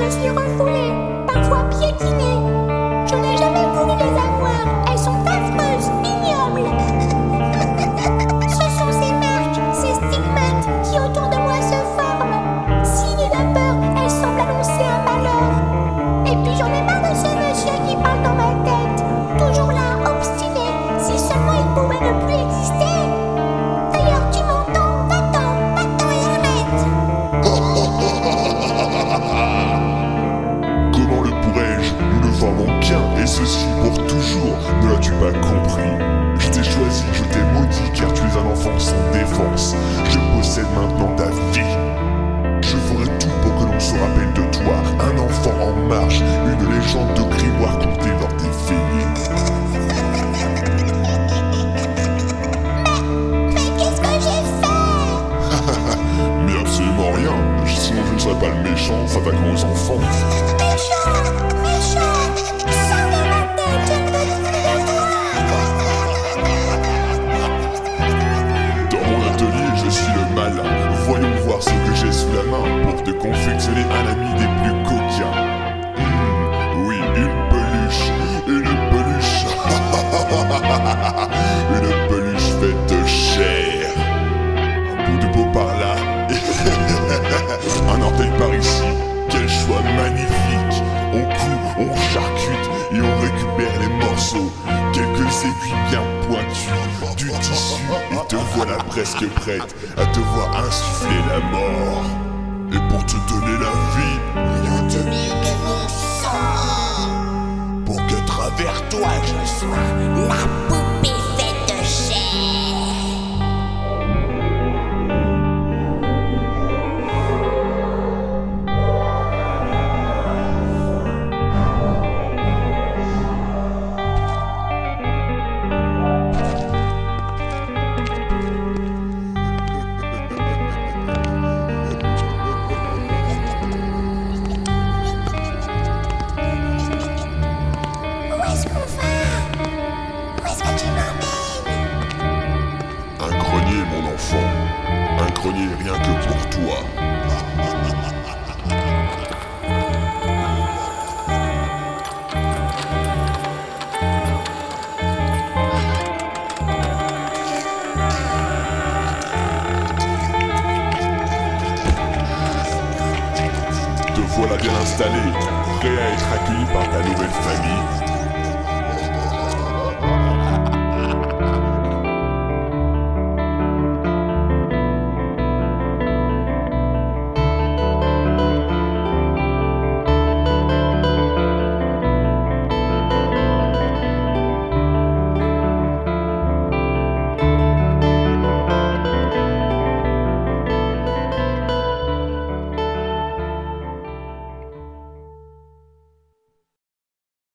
me suis refoulée, parfois piétinée. Je n'ai jamais voulu les avoir, elles sont affreuses, ignobles. Ce sont ces marques, ces stigmates qui autour de moi se forment. Signes de peur, elles semblent annoncer un malheur. Et puis j'en ai marre de ce monsieur qui parle dans ma tête. Toujours là, obstiné, si seulement il pouvait ne plus exister. D'ailleurs, tu m'entends? Va-t'en et arrête. Comment le pourrais-je? Nous ne formons qu'un, et ceci pour toujours. Ne l'as-tu pas compris? Je t'ai choisi, je t'ai maudit, car tu es un enfant sans défense. Je possède maintenant ta vie. Je ferai tout pour que l'on se rappelle de toi. Un enfant en marche, une légende de grimoire contée lors des veillées. Mais qu'est-ce que j'ai fait? Mais absolument rien, sinon je ne serais pas le méchant s'attaquant aux enfants. Méchant, méchant, sors de ma tête, je ne veux plus de toi. Dans mon atelier, je suis le malin. Voyons voir ce que j'ai sous la main pour te confectionner un ami des plus coquins. Oui, une peluche. Une peluche faite de chair. Un bout de peau par là. Un orteil par ici. Quel choix magnifique. On coupe, on charcute et on récupère les morceaux. Quelques aiguilles bien pointues, du tissu, et te voilà presque prête à te voir insuffler la mort. Et pour te donner la vie, Ayant tenu de mon sang, pour qu'à travers toi je sois la poupée faite de chair. Où est-ce qu'on va? Où est-ce que tu m'emmènes? un grenier, mon enfant. Un grenier rien que pour toi. Te voilà bien installé, prêt à être accueilli par ta nouvelle famille.